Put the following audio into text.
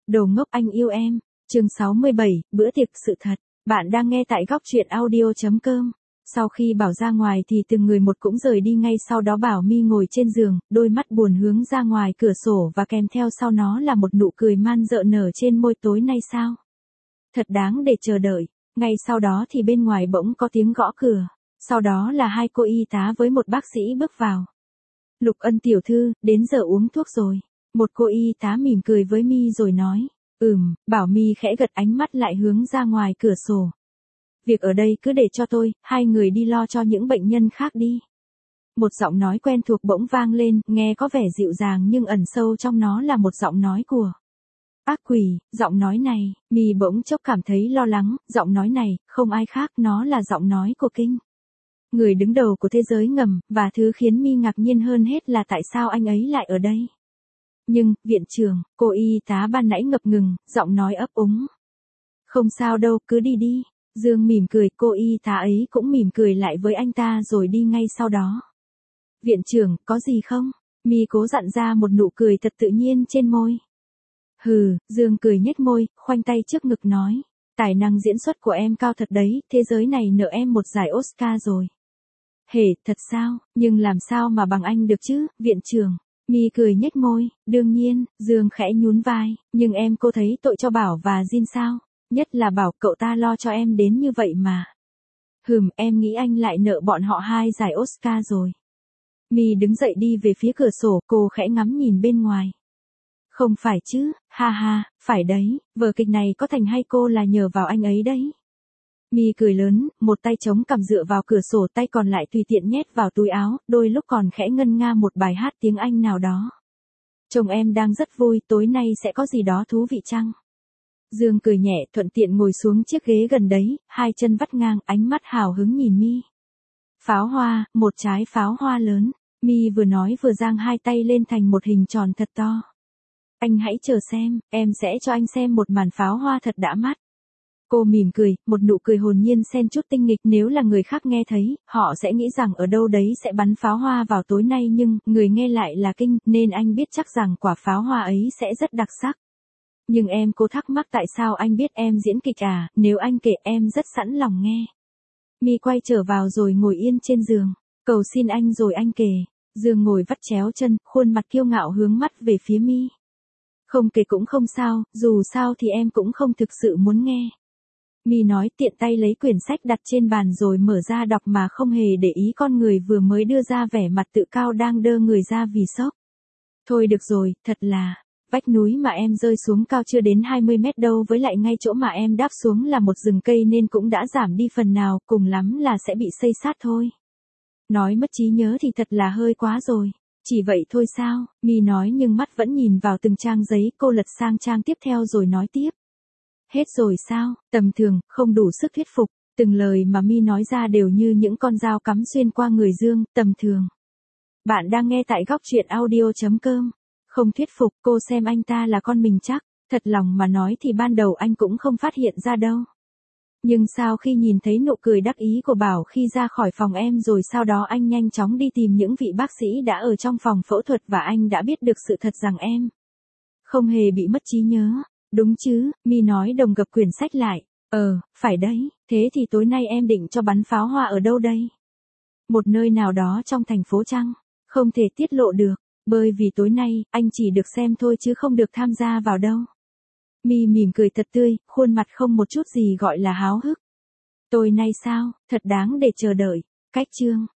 Đồ ngốc anh yêu em. Chương 67, bữa tiệc sự thật. Bạn đang nghe tại góc truyện audio.com. Sau khi Bảo ra ngoài thì từng người một cũng rời đi, ngay sau đó Bảo My ngồi trên giường, đôi mắt buồn hướng ra ngoài cửa sổ và kèm theo sau nó là một nụ cười man rợ nở trên môi. Tối nay sao? Thật đáng để chờ đợi. Ngay sau đó thì bên ngoài bỗng có tiếng gõ cửa. Sau đó là hai cô y tá với một bác sĩ bước vào. Lục Ân tiểu thư, đến giờ uống thuốc rồi. Một cô y tá mỉm cười với My rồi nói. Bảo My khẽ gật, ánh mắt lại hướng ra ngoài cửa sổ. Việc ở đây cứ để cho tôi, hai người đi lo cho những bệnh nhân khác đi. Một giọng nói quen thuộc bỗng vang lên, nghe có vẻ dịu dàng nhưng ẩn sâu trong nó là một giọng nói của ác quỷ. Giọng nói này, My bỗng chốc cảm thấy lo lắng. Giọng nói này, không ai khác, nó là giọng nói của Kinh, người đứng đầu của thế giới ngầm, và thứ khiến My ngạc nhiên hơn hết là tại sao anh ấy lại ở đây. Nhưng, viện trưởng, cô y tá ban nãy ngập ngừng, giọng nói ấp úng. Không sao đâu, cứ đi đi. Dương mỉm cười, cô y tá ấy cũng mỉm cười lại với anh ta rồi đi ngay sau đó. Viện trưởng, có gì không? My cố dặn ra một nụ cười thật tự nhiên trên môi. Dương cười nhếch môi, khoanh tay trước ngực nói. Tài năng diễn xuất của em cao thật đấy, thế giới này nợ em một giải Oscar rồi. Thật sao, nhưng làm sao mà bằng anh được chứ, viện trưởng? My cười nhếch môi, đương nhiên. Dương khẽ nhún vai, nhưng cô thấy tội cho Bảo và Jin sao? Nhất là Bảo, cậu ta lo cho em đến như vậy mà. Em nghĩ anh lại nợ bọn họ 2 giải Oscar rồi. My đứng dậy đi về phía cửa sổ, cô khẽ ngắm nhìn bên ngoài. Không phải chứ, ha, phải đấy, vở kịch này có thành hay cô là nhờ vào anh ấy đấy. My cười lớn, một tay chống cằm dựa vào cửa sổ, tay còn lại tùy tiện nhét vào túi áo, đôi lúc còn khẽ ngân nga một bài hát tiếng Anh nào đó. Chồng em đang rất vui, tối nay sẽ có gì đó thú vị chăng? Dương cười nhẹ, thuận tiện ngồi xuống chiếc ghế gần đấy, hai chân vắt ngang, ánh mắt hào hứng nhìn My. Pháo hoa, một trái pháo hoa lớn. My vừa nói vừa giang hai tay lên thành một hình tròn thật to. Anh hãy chờ xem, em sẽ cho anh xem một màn pháo hoa thật đã mắt. Cô mỉm cười, một nụ cười hồn nhiên xen chút tinh nghịch. Nếu là người khác nghe thấy, họ sẽ nghĩ rằng ở đâu đấy sẽ bắn pháo hoa vào tối nay, nhưng người nghe lại là Kinh, nên anh biết chắc rằng quả pháo hoa ấy sẽ rất đặc sắc. Nhưng cô thắc mắc tại sao anh biết em diễn kịch à? Nếu anh kể em rất sẵn lòng nghe. My quay trở vào rồi ngồi yên trên giường. Cầu xin anh rồi anh kể. Dương ngồi vắt chéo chân, khuôn mặt kiêu ngạo hướng mắt về phía My. Không kể cũng không sao, dù sao thì em cũng không thực sự muốn nghe. My nói, tiện tay lấy quyển sách đặt trên bàn rồi mở ra đọc mà không hề để ý con người vừa mới đưa ra vẻ mặt tự cao đang đơ người ra vì sốc. Thôi được rồi, thật là, vách núi mà em rơi xuống cao chưa đến 20 mét đâu, với lại ngay chỗ mà em đáp xuống là một rừng cây nên cũng đã giảm đi phần nào, cùng lắm là sẽ bị xây xát thôi. Nói mất trí nhớ thì thật là hơi quá rồi. Chỉ vậy thôi sao? My nói nhưng mắt vẫn nhìn vào từng trang giấy. Cô lật sang trang tiếp theo rồi nói tiếp. Hết rồi sao? Tầm thường, không đủ sức thuyết phục. Từng lời mà My nói ra đều như những con dao cắm xuyên qua người Dương. Tầm thường. Bạn đang nghe tại góc truyện audio.com. Không thuyết phục, cô xem anh ta là con mình chắc. Thật lòng mà nói thì ban đầu anh cũng không phát hiện ra đâu. Nhưng sao khi nhìn thấy nụ cười đắc ý của Bảo khi ra khỏi phòng em rồi sau đó anh nhanh chóng đi tìm những vị bác sĩ đã ở trong phòng phẫu thuật và anh đã biết được sự thật rằng em không hề bị mất trí nhớ. Đúng chứ, My nói đồng gập quyển sách lại. Phải đấy, thế thì tối nay em định cho bắn pháo hoa ở đâu đây? Một nơi nào đó trong thành phố chăng? Không thể tiết lộ được, bởi vì tối nay, anh chỉ được xem thôi chứ không được tham gia vào đâu. My mỉm cười thật tươi, khuôn mặt không một chút gì gọi là háo hức. Tối nay sao, thật đáng để chờ đợi. Cách chương.